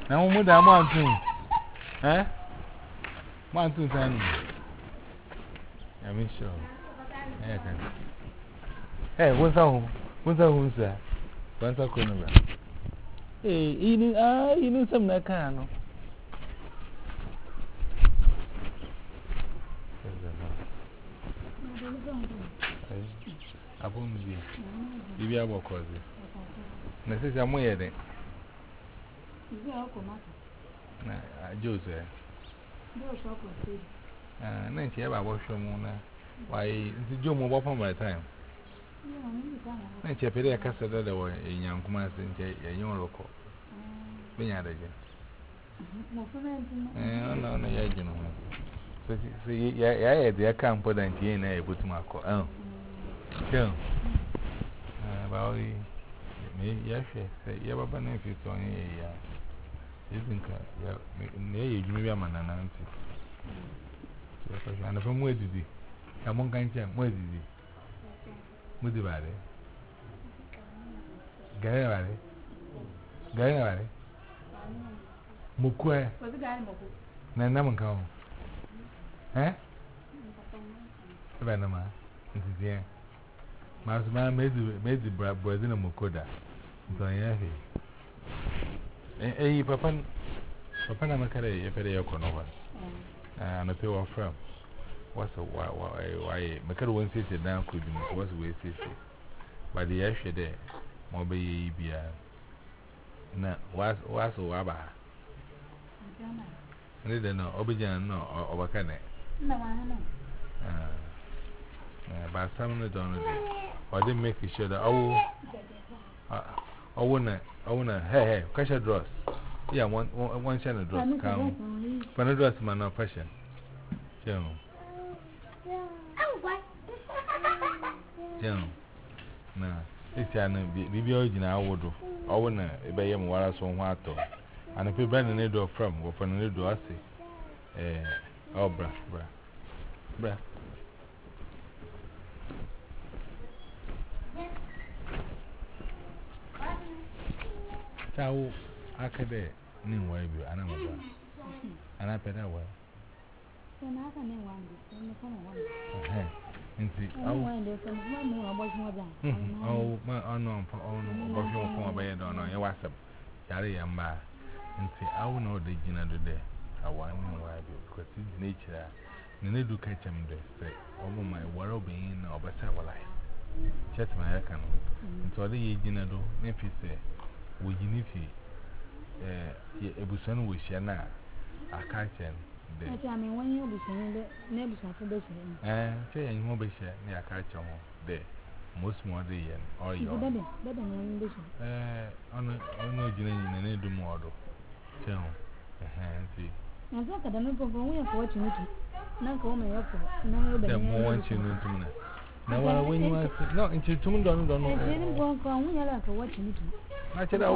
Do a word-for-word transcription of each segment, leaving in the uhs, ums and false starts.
Now, what am I doing? Eh? One, two, ten. I'm sure. Hey, what's up? What's up, who's that? What's up, Conova? Hey, you know, ah, you know, some that can. I won't be. If you are more cozy. Necessary, I'm waiting. Joseph. Ah, Nancy, I was your moon. Why, the Joe move up on my time. Nancy, I pay a castle that way in young commands in your local. Being at again. No, no, no, you know. So, yeah, I can't put an T N A with my call. Oh, sure. About me, yes, say, you have a benefit on a isn't nay, maybe I'm an auntie. And from where did he? I'm on kind of where did he? Mudivare Garavare Garavare Mukwe Nanaman. Eh? Vanama, it is here. My man made the brother Mukoda. So, yeah, eh, Papa, Papa Namakare, if they are Conova. And a pair of firm. What's a why, why, Macaro won't sit down, could be was way sissy. But the ash there, Mobile Bia. No, was was Waba. I didn't know, Obijan, no, or Wakane. No, I know. But some of the donors, or didn't make it sure that oh, I wanna, I wanna, hey, hey, catch a dross. Yeah, one, one channel dross. Come, but a dross, man, no passion. Joe. Joe. No, it's an baby original. I would do. I wanna obey him while I saw one. And if you bend a needle from, or from a needle, I say, eh, oh, bra, bra, bra. Chow, I could be new way, and I'm a and I paid away. So now I know one. Oh, my unknown for own for a bed on your WhatsApp. Yari and Ba. And say, I will know the dinner today. I want to know why because it's nature. And they do catch him there. Say, over my world being or better life. Chat my account. And so the dinner do, maybe say. Would you need to a busan wish yana a catcher? I mean, when you be saying that neighbors are for this, eh, say, and you be share near catcher there. Most more day or your better than this. Eh, on no generation and do model. Tell, see. I thought I don't know when you're watching it. Not go my offer. No, the more one you know to me. Now, when you are not into two don't know. I didn't go on when you're like watching it. I said, I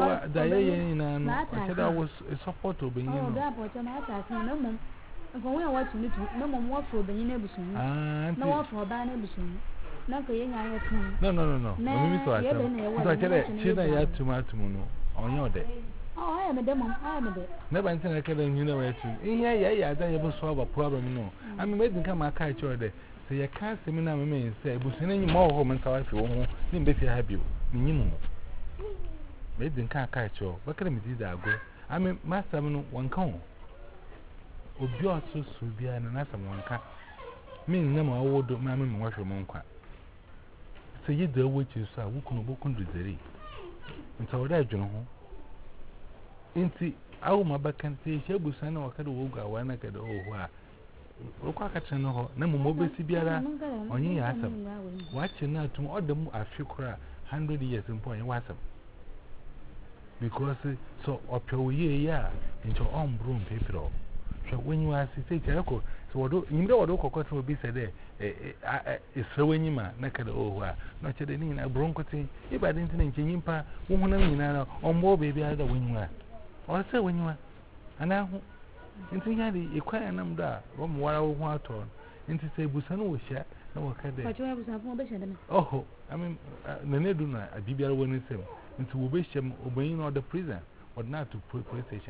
was a support to be in that point. I'm asking no more. And when you're watching it, no more walk for the neighbors. No walk for a bad neighbors. No, no, no, no. Maybe so. I said, I had too much on your day. Oh, I am a demon. I am a day. Never until I can, you know, yeah, yeah, yeah, I never solve a problem. No, I'm waiting to come a catch your day. So you can't see me now, me say, but any more home and so I feel home, then be happy. Minimum. Maybe can't catch you. What can I do that go? I mean, master, one cone. Obio so subia and another one cat. Mean, no more old mammy, wash your monk. So you do what you saw, who can book under the day. And so that, you know. Inti, I will my back and say, Shabusan or Kadoga, one I could oh, Rockacano, no more Sibiara, on ye ask them. Watching now to all the more Africa, hundred years in point, what's up? Because so up your year into on broom paper. So when you are say, so you know what Oco will be said there, it's so when you ma, naked oh, not a in a bronco thing, if I didn't think in Yimpa, woman or more baby either when you are. Or say when you are. And now, in Tiadi, you quite a number, one while one ton, and to say Busano will share, no one can do. Oh, I mean, Neneduna, a Bibia when it's him, into Wisham obeying all the prison, or not to police station.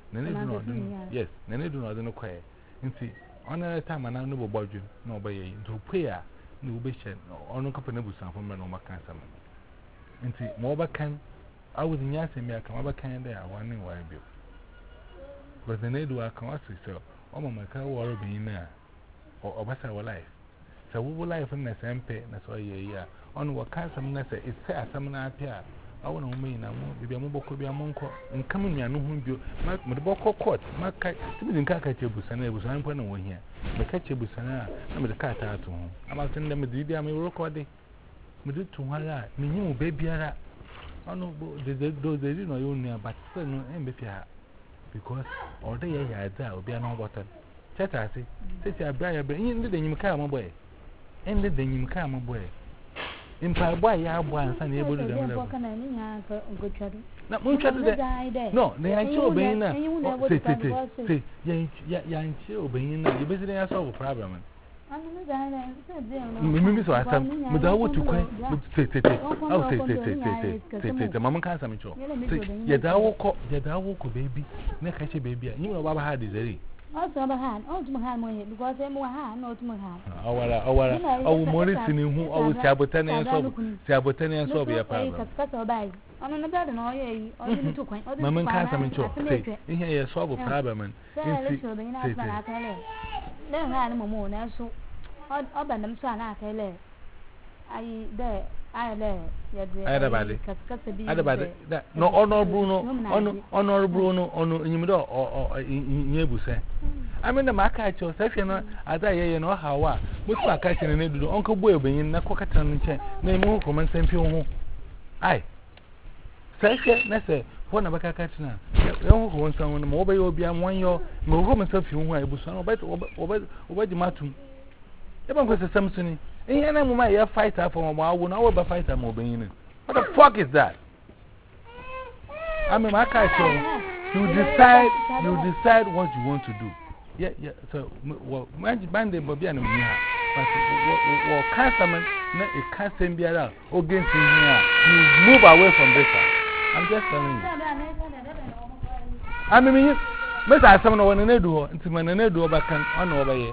Yes, Nene do not know quite. And see, on a time and I know about you, no by into prayer, no bishop, or no company with some from no cancer. And see, more can I was in Yassam, I come over can there, one in why bill. But the Nadu I can ask yourself, oh, my car will be in there, or what's our life. So we will life in the same pay, that's why you're on what cancer, it's fair, some appear. I want to mean, I won't be a mobile could be a monk and coming here. No, you might the book court. My cat didn't catch a bus and I was one point over here. The catch a bus and I'm the cat out to home. I'm out in them with the army record. We did to one eye, me new baby. I know those they didn't know you near, but still no empathy because all day I had that will be an water. Chat, I say, say, I buy a brain, then you come away. And then you come away. In Paraguay, I was unable to do that. No, they are still being there. Say, young chill being there. You basically have solved a problem. Maybe so I am without what to quit. I'll say, say, say, say, say, Mamma can't come. Yet I will yet I will baby. Next, I say, baby, you know what I had is a also, I had ultimate hand because I'm more hand, ultimate hand. Our, our, our Morris in whom always Sabotani and so Sabotani and so be a problem. I'm on the bed and all ye, or you took my Mamma can't come into in here, a solve a problem. Then I had no more now, so I'll bend them son. I there. I Everybody, everybody, no honor Bruno, honor Bruno, honor in your or in Yebuse. I mean, the Macacho, Sefina, as I know how, which my catching and do Uncle Boy being a cockatan chain, name more common same few. Aye, Sefia, Nessa, one of a catching. No one someone mobile will be a one year, no woman self you who I was on over the matum. Even was a Samson. And I am my fighter for a while when I will fight a mobile. What the fuck is that? I mean, my car, you decide, you decide what you want to do. Yeah, yeah, so, well, my band will be an enemy. But what customer, it can't be allowed, or against you move away from this. I'm just telling you. I mean, Mister Someone in a do, until when an edu back on over here.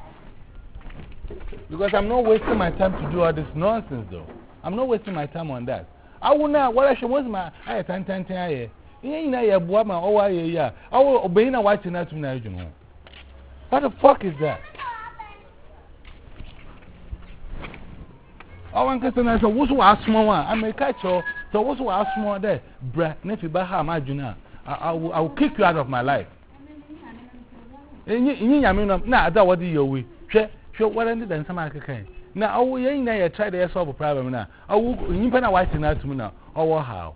Because I'm not wasting my time to do all this nonsense, though. I'm not wasting my time on that. I will not, what I should was my eye, ten, ten, ten, year. You know, you bought my oh, yeah. I will obey a watching that to know. What the fuck is that? I want to say, so what's what small one? I may catch you, so what's what small there? Bra, Nephi Baha, my junior. I will kick you out of my life. And you, I mean, now that what do you we? Sure, what ended and some can. Now, oh, you ain't try to solve a problem now. Oh, you put a white in that to me now. Oh, how?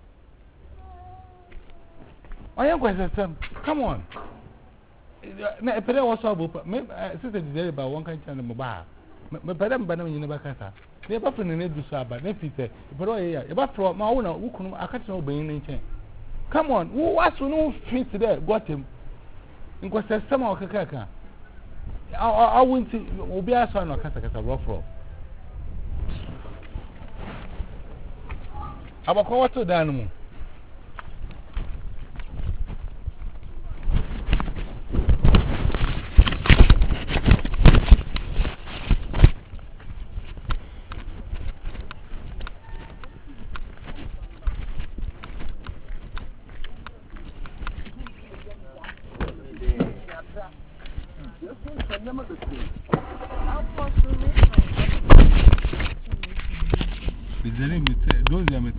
I am going to say, come on. I put a solve sister today about one kind of mobile. My madam, but you never can. They have often need to sub, but if you say, but oh, yeah, about from my owner, who can I catch no being in chain. Come on, who was no fit today? Got him. In what says some of Kaka. I won't see, will be a son of Casacata rough roll. I will call to Dynamo. Those are